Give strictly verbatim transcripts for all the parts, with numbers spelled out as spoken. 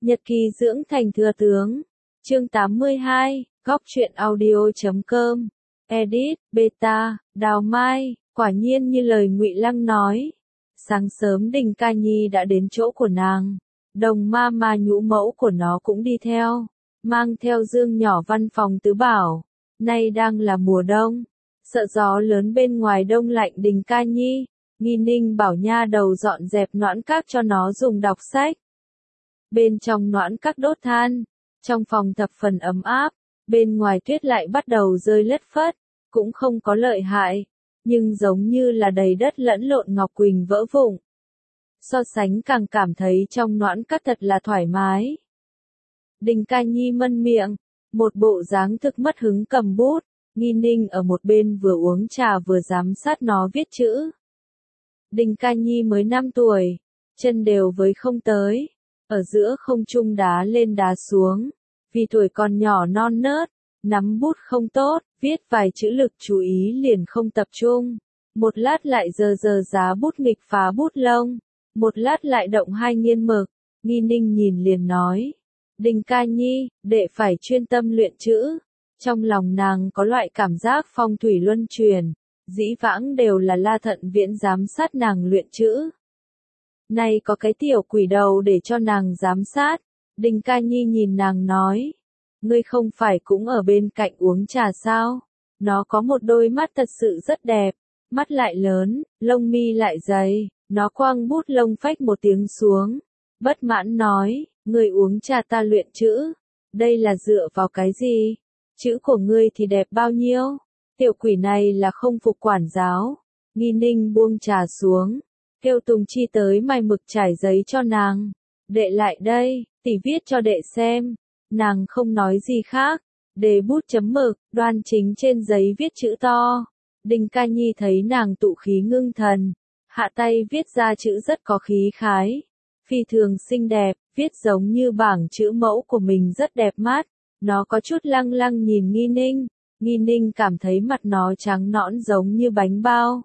Nhật ký dưỡng thành thừa tướng. Chương tám mươi hai, góc truyện audio chấm com. Edit, beta, Đào Mai, quả nhiên như lời Ngụy Lăng nói. Sáng sớm Đình Ca Nhi đã đến chỗ của nàng. Đồng ma ma nhũ mẫu của nó cũng đi theo. Mang theo dương nhỏ văn phòng tứ bảo. Nay đang là mùa đông. Sợ gió lớn bên ngoài đông lạnh Đình Ca Nhi. Nghi Ninh bảo nha đầu dọn dẹp noãn các cho nó dùng đọc sách. Bên trong noãn các đốt than. Trong phòng thập phần ấm áp. Bên ngoài tuyết lại bắt đầu rơi lất phất. Cũng không có lợi hại. Nhưng giống như là đầy đất lẫn lộn ngọc quỳnh vỡ vụn. So sánh càng cảm thấy trong noãn các thật là thoải mái. Đình Ca Nhi mân miệng. Một bộ dáng thực mất hứng cầm bút. Nghi Ninh ở một bên vừa uống trà vừa giám sát nó viết chữ. Đình Ca Nhi mới năm tuổi. Chân đều với không tới. Ở giữa không trung đá lên đá xuống. Vì tuổi còn nhỏ non nớt. Nắm bút không tốt. Viết vài chữ lực chú ý liền không tập trung. Một lát lại giờ giờ giá bút nghịch phá bút lông. Một lát lại động hai nghiên mực. Nghi Ninh nhìn liền nói. Đình Ca Nhi, đệ phải chuyên tâm luyện chữ. Trong lòng nàng có loại cảm giác phong thủy luân truyền. Dĩ vãng đều là La Thận Viễn giám sát nàng luyện chữ. Nay có cái tiểu quỷ đầu để cho nàng giám sát. Đình Ca Nhi nhìn nàng nói. Ngươi không phải cũng ở bên cạnh uống trà sao? Nó có một đôi mắt thật sự rất đẹp. Mắt lại lớn, lông mi lại dày. Nó quăng bút lông phách một tiếng xuống. Bất mãn nói, ngươi uống trà ta luyện chữ. Đây là dựa vào cái gì? Chữ của ngươi thì đẹp bao nhiêu? Tiểu quỷ này là không phục quản giáo. Nghi Ninh buông trà xuống. Kêu Tùng Chi tới mài mực trải giấy cho nàng. Đệ lại đây, tỷ viết cho đệ xem. Nàng không nói gì khác. Đề bút chấm mực, đoan chính trên giấy viết chữ to. Đình Ca Nhi thấy nàng tụ khí ngưng thần. Hạ tay viết ra chữ rất có khí khái. Phi thường xinh đẹp, viết giống như bảng chữ mẫu của mình rất đẹp mắt. Nó có chút lăng lăng nhìn Nghi Ninh. Nghi Ninh cảm thấy mặt nó trắng nõn giống như bánh bao.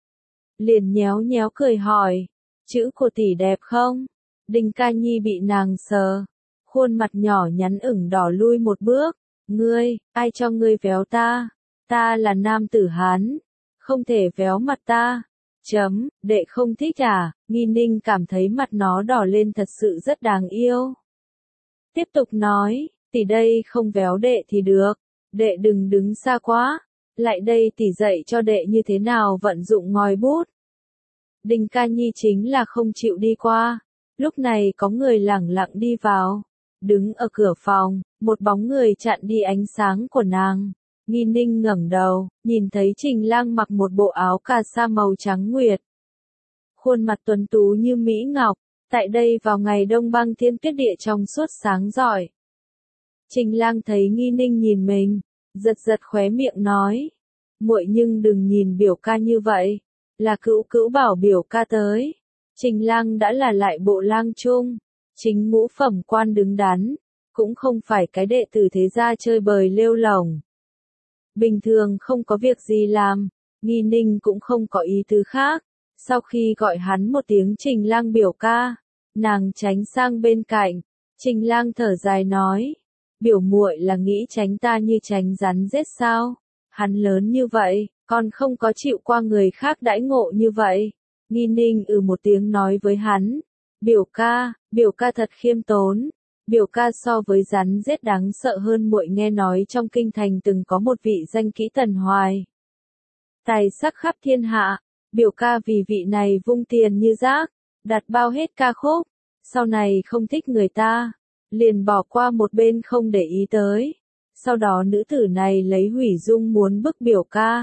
Liền nhéo nhéo cười hỏi. Chữ của tỷ đẹp không? Đình Ca Nhi bị nàng sờ. Khuôn mặt nhỏ nhắn ửng đỏ lui một bước. Ngươi, ai cho ngươi véo ta? Ta là nam tử Hán. Không thể véo mặt ta. Chấm, đệ không thích à? Nghi Ninh cảm thấy mặt nó đỏ lên thật sự rất đáng yêu. Tiếp tục nói, tỷ đây không véo đệ thì được. Đệ đừng đứng xa quá. Lại đây tỷ dạy cho đệ như thế nào vận dụng ngòi bút. Đình Ca Nhi chính là không chịu đi qua. Lúc này có người lẳng lặng đi vào. Đứng ở cửa phòng, một bóng người chặn đi ánh sáng của nàng. Nghi Ninh ngẩng đầu, nhìn thấy Trình Lang mặc một bộ áo cà sa màu trắng nguyệt. Khuôn mặt tuấn tú như mỹ ngọc, tại đây vào ngày đông băng thiên tuyết địa trong suốt sáng rọi. Trình Lang thấy Nghi Ninh nhìn mình, giật giật khóe miệng nói. Muội nhưng đừng nhìn biểu ca như vậy, là cữu cữu bảo biểu ca tới. Trình Lang đã là lại bộ lang trung, chính ngũ phẩm quan đứng đắn, cũng không phải cái đệ tử thế gia chơi bời lêu lổng. Bình thường không có việc gì làm, Nghi Ninh cũng không có ý tứ khác. Sau khi gọi hắn một tiếng Trình Lang biểu ca, nàng tránh sang bên cạnh. Trình Lang thở dài nói, biểu muội là nghĩ tránh ta như tránh rắn rết sao? Hắn lớn như vậy, còn không có chịu qua người khác đãi ngộ như vậy. Nghi Ninh ừ một tiếng nói với hắn, biểu ca, biểu ca thật khiêm tốn. Biểu ca so với rắn rết đáng sợ hơn. Muội nghe nói trong kinh thành từng có một vị danh kỹ Tần Hoài. Tài sắc khắp thiên hạ, biểu ca vì vị này vung tiền như rác, đặt bao hết ca khúc. Sau này không thích người ta, liền bỏ qua một bên không để ý tới. Sau đó nữ tử này lấy hủy dung muốn bức biểu ca.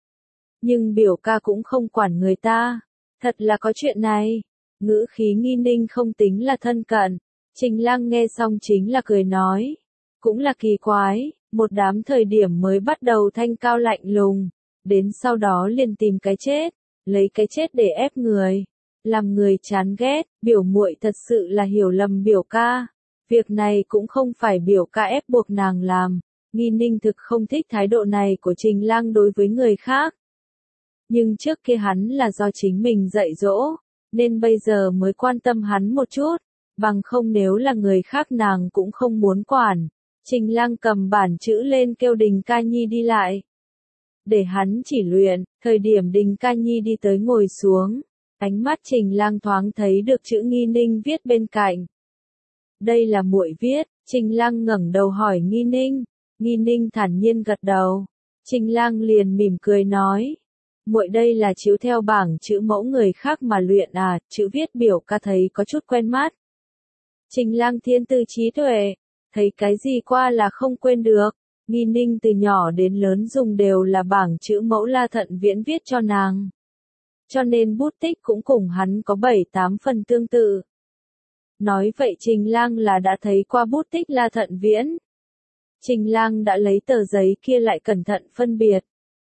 Nhưng biểu ca cũng không quản người ta. Thật là có chuyện này. Ngữ khí Nghi Ninh không tính là thân cận. Trình Lang nghe xong chính là cười nói. Cũng là kỳ quái, một đám thời điểm mới bắt đầu thanh cao lạnh lùng. Đến sau đó liền tìm cái chết, lấy cái chết để ép người. Làm người chán ghét, biểu muội thật sự là hiểu lầm biểu ca. Việc này cũng không phải biểu ca ép buộc nàng làm. Nghi Ninh thực không thích thái độ này của Trình Lang đối với người khác. Nhưng trước kia hắn là do chính mình dạy dỗ, nên bây giờ mới quan tâm hắn một chút. bằng không nếu là người khác nàng cũng không muốn quản. Trình Lăng cầm bản chữ lên kêu Đình Ca Nhi đi lại. Để hắn chỉ luyện, thời điểm Đình Ca Nhi đi tới ngồi xuống, ánh mắt Trình Lăng thoáng thấy được chữ Nghi Ninh viết bên cạnh. Đây là muội viết. Trình Lăng ngẩng đầu hỏi Nghi Ninh. Nghi Ninh thản nhiên gật đầu. Trình Lăng liền mỉm cười nói. Muội đây là chiếu theo bảng chữ mẫu người khác mà luyện à, chữ viết biểu ca thấy có chút quen mắt. Trình Lăng thiên tư trí tuệ, thấy cái gì qua là không quên được. Nghi Ninh từ nhỏ đến lớn dùng đều là bảng chữ mẫu La Thận Viễn viết cho nàng. Cho nên bút tích cũng cùng hắn có bảy tám phần tương tự. Nói vậy Trình Lang là đã thấy qua bút tích La Thận Viễn. Trình Lang đã lấy tờ giấy kia lại cẩn thận phân biệt.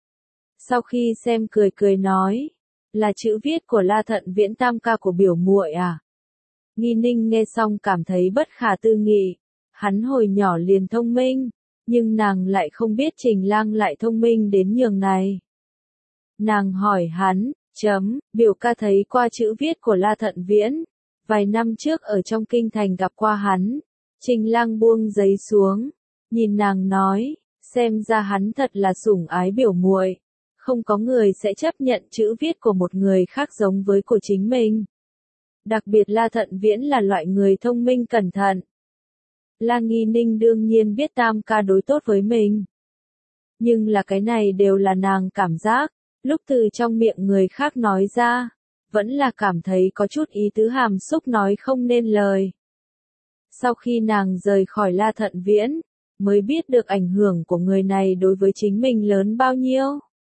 Sau khi xem cười cười nói, là chữ viết của La Thận Viễn tam ca của biểu muội à? Nghi Ninh nghe xong cảm thấy bất khả tư nghị, hắn hồi nhỏ liền thông minh, nhưng nàng lại không biết Trình Lang lại thông minh đến nhường này. Nàng hỏi hắn, chấm, biểu ca thấy qua chữ viết của La Thận Viễn, vài năm trước ở trong kinh thành gặp qua hắn. Trình Lang buông giấy xuống, nhìn nàng nói, xem ra hắn thật là sủng ái biểu muội, không có người sẽ chấp nhận chữ viết của một người khác giống với của chính mình. Đặc biệt La Thận Viễn là loại người thông minh cẩn thận. La Nghi Ninh đương nhiên biết tam ca đối tốt với mình. Nhưng là cái này đều là nàng cảm giác, lúc từ trong miệng người khác nói ra, vẫn là cảm thấy có chút ý tứ hàm xúc nói không nên lời. Sau khi nàng rời khỏi La Thận Viễn, mới biết được ảnh hưởng của người này đối với chính mình lớn bao nhiêu.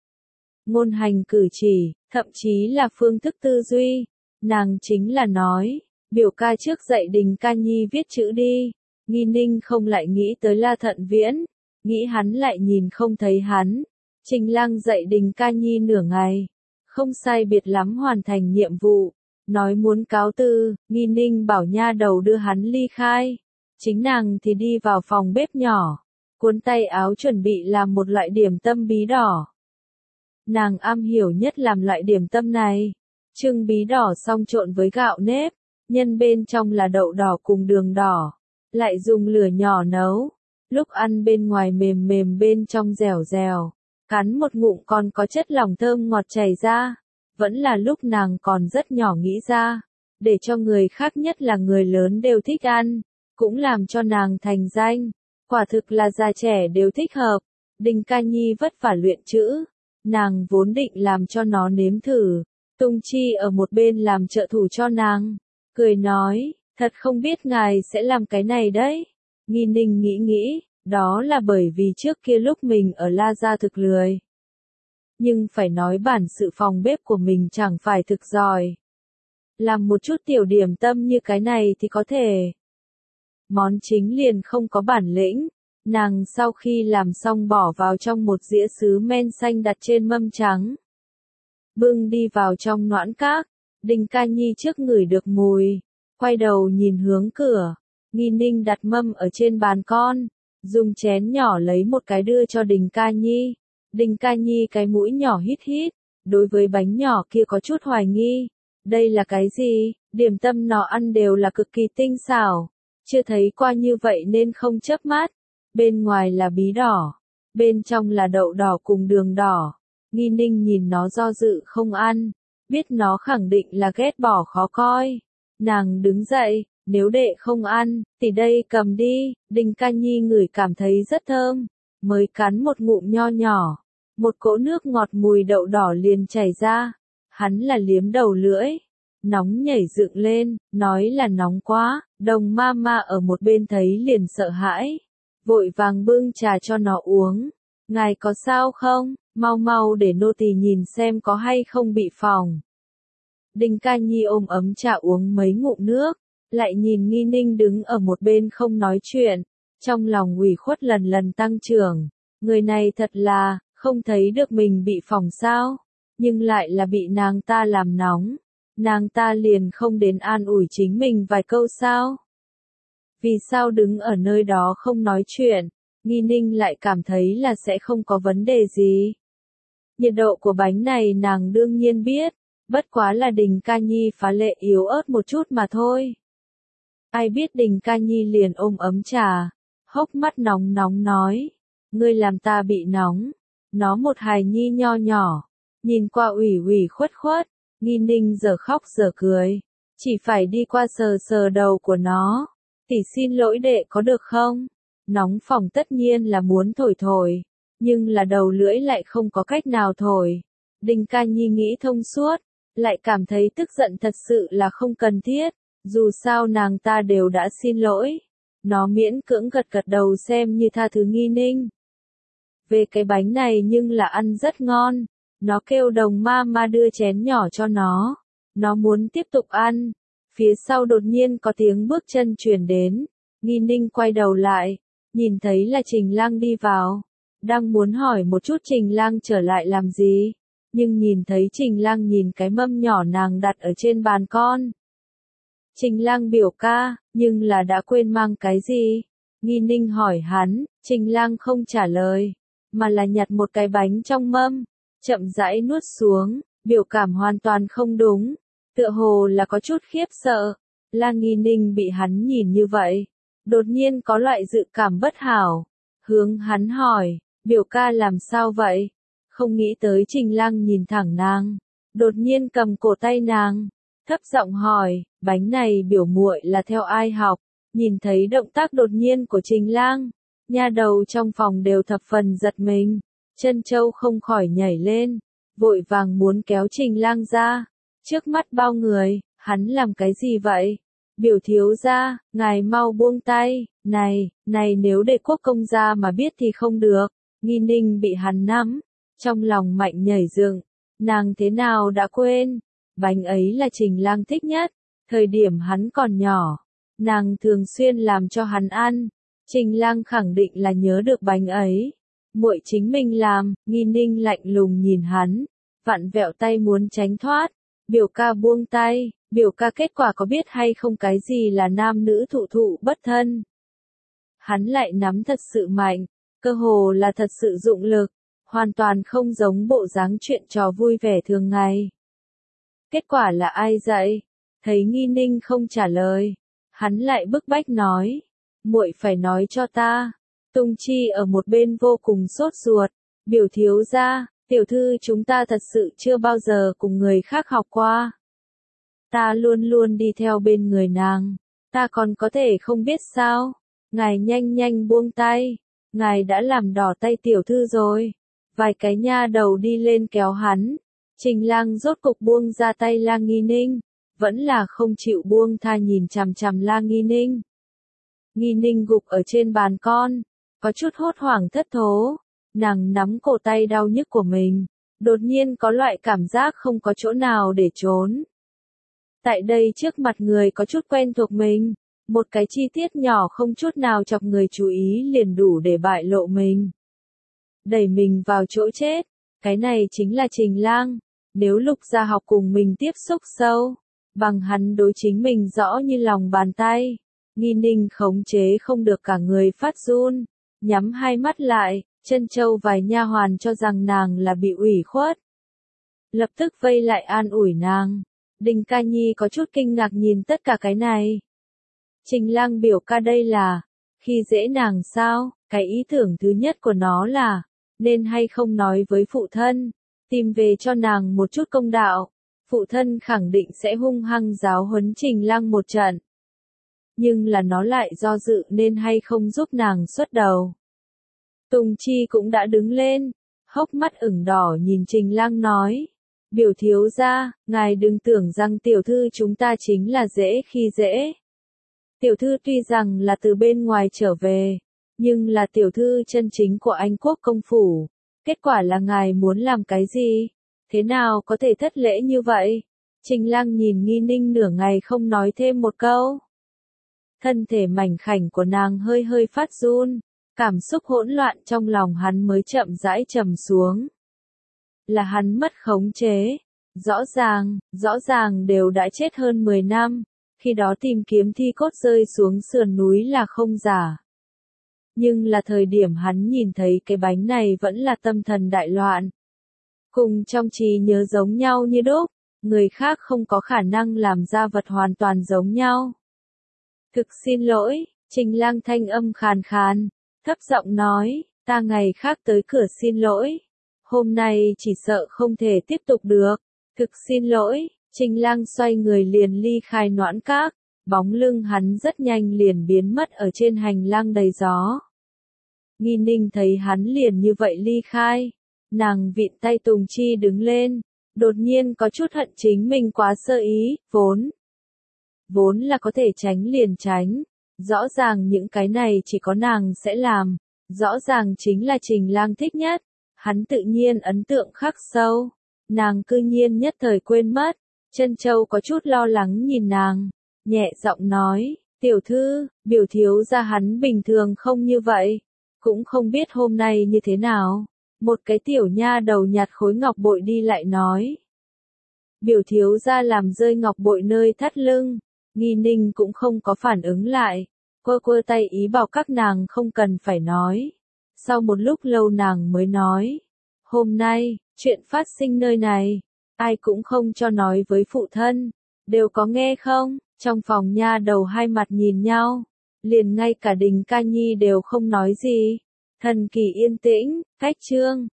Ngôn hành cử chỉ, thậm chí là phương thức tư duy, nàng chính là nói, biểu ca trước dạy Đình Ca Nhi viết chữ đi. Nghi Ninh không lại nghĩ tới La Thận Viễn, nghĩ hắn lại nhìn không thấy hắn. Trình Lang dạy Đình Ca Nhi nửa ngày, không sai biệt lắm hoàn thành nhiệm vụ, nói muốn cáo từ, Nghi Ninh bảo nha đầu đưa hắn ly khai. Chính nàng thì đi vào phòng bếp nhỏ, cuốn tay áo chuẩn bị làm một loại điểm tâm bí đỏ. Nàng am hiểu nhất làm loại điểm tâm này, trưng bí đỏ xong trộn với gạo nếp, nhân bên trong là đậu đỏ cùng đường đỏ, lại dùng lửa nhỏ nấu, lúc ăn bên ngoài mềm mềm bên trong dẻo dẻo, cắn một ngụm còn có chất lỏng thơm ngọt chảy ra, vẫn là lúc nàng còn rất nhỏ nghĩ ra, để cho người khác nhất là người lớn đều thích ăn, cũng làm cho nàng thành danh, quả thực là già trẻ đều thích hợp. Đình Ca Nhi vất vả luyện chữ, nàng vốn định làm cho nó nếm thử, Tung Chi ở một bên làm trợ thủ cho nàng, cười nói, thật không biết ngài sẽ làm cái này đấy. Nghi Ninh nghĩ nghĩ, đó là bởi vì trước kia lúc mình ở La Gia thực lười. Nhưng phải nói bản sự phòng bếp của mình chẳng phải thực giỏi. Làm một chút tiểu điểm tâm như cái này thì có thể. Món chính liền không có bản lĩnh, nàng sau khi làm xong bỏ vào trong một dĩa sứ men xanh đặt trên mâm trắng. Bưng đi vào trong noãn các, Đình Ca Nhi trước ngửi được mùi, quay đầu nhìn hướng cửa, Nghi Ninh đặt mâm ở trên bàn con, dùng chén nhỏ lấy một cái đưa cho Đình Ca Nhi. Đình Ca Nhi cái mũi nhỏ hít hít, đối với bánh nhỏ kia có chút hoài nghi. Đây là cái gì? Điểm tâm nó ăn đều là cực kỳ tinh xảo, chưa thấy qua như vậy nên không chớp mắt. Bên ngoài là bí đỏ, bên trong là đậu đỏ cùng đường đỏ. Nghi Ninh nhìn nó do dự không ăn, biết nó khẳng định là ghét bỏ khó coi. Nàng đứng dậy, nếu đệ không ăn, thì đây cầm đi. Đình Ca Nhi ngửi cảm thấy rất thơm, mới cắn một ngụm nho nhỏ, một cỗ nước ngọt mùi đậu đỏ liền chảy ra. Hắn là liếm đầu lưỡi, nóng nhảy dựng lên, nói là nóng quá. Đồng ma ma ở một bên thấy liền sợ hãi, vội vàng bưng trà cho nó uống. Ngài có sao không? Mau mau để nô tỳ nhìn xem có hay không bị phỏng. Đình Ca Nhi ôm ấm trà uống mấy ngụm nước, lại nhìn Nghi Ninh đứng ở một bên không nói chuyện, trong lòng ủy khuất lần lần tăng trưởng. Người này thật là, không thấy được mình bị phỏng sao, nhưng lại là bị nàng ta làm nóng. Nàng ta liền không đến an ủi chính mình vài câu sao? Vì sao đứng ở nơi đó không nói chuyện? Nghi Ninh lại cảm thấy là sẽ không có vấn đề gì. Nhiệt độ của bánh này nàng đương nhiên biết, bất quá là Đình Ca Nhi phá lệ yếu ớt một chút mà thôi. Ai biết Đình Ca Nhi liền ôm ấm trà, hốc mắt nóng nóng nói, ngươi làm ta bị nóng. Nó một hài nhi nho nhỏ, nhìn qua ủy ủy khuất khuất, Nghi Ninh giờ khóc giờ cười, chỉ phải đi qua sờ sờ đầu của nó. Tỷ xin lỗi đệ có được không? Nóng phòng tất nhiên là muốn thổi thổi, nhưng là đầu lưỡi lại không có cách nào thổi. Đình Ca Nhi nghĩ thông suốt, lại cảm thấy tức giận thật sự là không cần thiết, dù sao nàng ta đều đã xin lỗi. Nó miễn cưỡng gật gật đầu xem như tha thứ Nghi Ninh. Về cái bánh này nhưng là ăn rất ngon, nó kêu đồng ma ma đưa chén nhỏ cho nó. Nó muốn tiếp tục ăn, phía sau đột nhiên có tiếng bước chân truyền đến. Nghi Ninh quay đầu lại, nhìn thấy là Trình Lang đi vào, đang muốn hỏi một chút Trình Lang trở lại làm gì, nhưng nhìn thấy Trình Lang nhìn cái mâm nhỏ nàng đặt ở trên bàn con. Trình Lang biểu ca, nhưng là đã quên mang cái gì? Nghi Ninh hỏi hắn, Trình Lang không trả lời, mà là nhặt một cái bánh trong mâm, chậm rãi nuốt xuống, biểu cảm hoàn toàn không đúng, tựa hồ là có chút khiếp sợ. La Nghi Ninh bị hắn nhìn như vậy, đột nhiên có loại dự cảm bất hảo, hướng hắn hỏi, biểu ca làm sao vậy? Không nghĩ tới Trình Lang nhìn thẳng nàng, đột nhiên cầm cổ tay nàng, thấp giọng hỏi, bánh này biểu muội là theo ai học? Nhìn thấy động tác đột nhiên của Trình Lang, nha đầu trong phòng đều thập phần giật mình, chân châu không khỏi nhảy lên, vội vàng muốn kéo Trình Lang ra. Trước mắt bao người, hắn làm cái gì vậy? Biểu thiếu gia, ngài mau buông tay, này, này nếu để quốc công gia mà biết thì không được. Nghi Ninh bị hắn nắm, trong lòng mạnh nhảy dựng, nàng thế nào đã quên, bánh ấy là Trình Lang thích nhất, thời điểm hắn còn nhỏ, nàng thường xuyên làm cho hắn ăn, Trình Lang khẳng định là nhớ được bánh ấy. Muội chính mình làm. Nghi Ninh lạnh lùng nhìn hắn, vặn vẹo tay muốn tránh thoát. Biểu ca buông tay, biểu ca kết quả có biết hay không cái gì là nam nữ thụ thụ bất thân. Hắn lại nắm thật sự mạnh, cơ hồ là thật sự dụng lực, hoàn toàn không giống bộ dáng chuyện trò vui vẻ thường ngày. Kết quả là ai dạy? Thấy Nghi Ninh không trả lời, hắn lại bức bách nói, muội phải nói cho ta. Tung Chi ở một bên vô cùng sốt ruột, biểu thiếu gia, tiểu thư chúng ta thật sự chưa bao giờ cùng người khác học qua. Ta luôn luôn đi theo bên người nàng, ta còn có thể không biết sao? Ngài nhanh nhanh buông tay, ngài đã làm đỏ tay tiểu thư rồi. Vài cái nha đầu đi lên kéo hắn, Trình Lang rốt cục buông ra tay La Nghi Ninh, vẫn là không chịu buông tha nhìn chằm chằm La Nghi Ninh. Nghi Ninh gục ở trên bàn con, có chút hốt hoảng thất thố, nàng nắm cổ tay đau nhức của mình, đột nhiên có loại cảm giác không có chỗ nào để trốn. Tại đây trước mặt người có chút quen thuộc mình, một cái chi tiết nhỏ không chút nào chọc người chú ý liền đủ để bại lộ mình. Đẩy mình vào chỗ chết, cái này chính là Trình Lang, nếu Lục Gia học cùng mình tiếp xúc sâu, bằng hắn đối chính mình rõ như lòng bàn tay. Nghi Ninh khống chế không được cả người phát run, nhắm hai mắt lại, chân châu vài nha hoàn cho rằng nàng là bị ủy khuất. Lập tức vây lại an ủi nàng. Đình Ca Nhi có chút kinh ngạc nhìn tất cả cái này. Trình Lang biểu ca đây là, khi dễ nàng sao? Cái ý tưởng thứ nhất của nó là, nên hay không nói với phụ thân, tìm về cho nàng một chút công đạo. Phụ thân khẳng định sẽ hung hăng giáo huấn Trình Lang một trận. Nhưng là nó lại do dự nên hay không giúp nàng xuất đầu. Tùng Chi cũng đã đứng lên, hốc mắt ửng đỏ nhìn Trình Lang nói, biểu thiếu gia, ngài đừng tưởng rằng tiểu thư chúng ta chính là dễ khi dễ. Tiểu thư tuy rằng là từ bên ngoài trở về, nhưng là tiểu thư chân chính của Anh quốc công phủ. Kết quả là ngài muốn làm cái gì? Thế nào có thể thất lễ như vậy? Trình Lang nhìn Nghi Ninh nửa ngày không nói thêm một câu. Thân thể mảnh khảnh của nàng hơi hơi phát run, cảm xúc hỗn loạn trong lòng hắn mới chậm rãi trầm xuống. Là hắn mất khống chế. Rõ ràng, rõ ràng đều đã chết hơn mười năm, khi đó tìm kiếm thi cốt rơi xuống sườn núi là không giả. Nhưng là thời điểm hắn nhìn thấy cái bánh này vẫn là tâm thần đại loạn. Cùng trong trí nhớ giống nhau như đúc, người khác không có khả năng làm ra vật hoàn toàn giống nhau. Thực xin lỗi, Trình Lang thanh âm khàn khàn, thấp giọng nói, ta ngày khác tới cửa xin lỗi. Hôm nay chỉ sợ không thể tiếp tục được. Thực xin lỗi, Trình Lang xoay người liền ly khai Noãn Các, bóng lưng hắn rất nhanh liền biến mất ở trên hành lang đầy gió. Nghi Ninh thấy hắn liền như vậy ly khai, nàng vịn tay Tùng Chi đứng lên, đột nhiên có chút hận chính mình quá sơ ý, vốn. Vốn là có thể tránh liền tránh, rõ ràng những cái này chỉ có nàng sẽ làm, rõ ràng chính là Trình Lang thích nhất, hắn tự nhiên ấn tượng khắc sâu, nàng cư nhiên nhất thời quên mất, Trân Châu có chút lo lắng nhìn nàng, nhẹ giọng nói, tiểu thư, biểu thiếu gia hắn bình thường không như vậy, cũng không biết hôm nay như thế nào, một cái tiểu nha đầu nhặt khối ngọc bội đi lại nói. Biểu thiếu gia làm rơi ngọc bội nơi thắt lưng, Nghi Ninh cũng không có phản ứng lại, quơ quơ tay ý bảo các nàng không cần phải nói. Sau một lúc lâu nàng mới nói, hôm nay, chuyện phát sinh nơi này, ai cũng không cho nói với phụ thân, đều có nghe không? Trong phòng nha đầu hai mặt nhìn nhau, liền ngay cả Đình Ca Nhi đều không nói gì. Thần kỳ yên tĩnh, cách chương.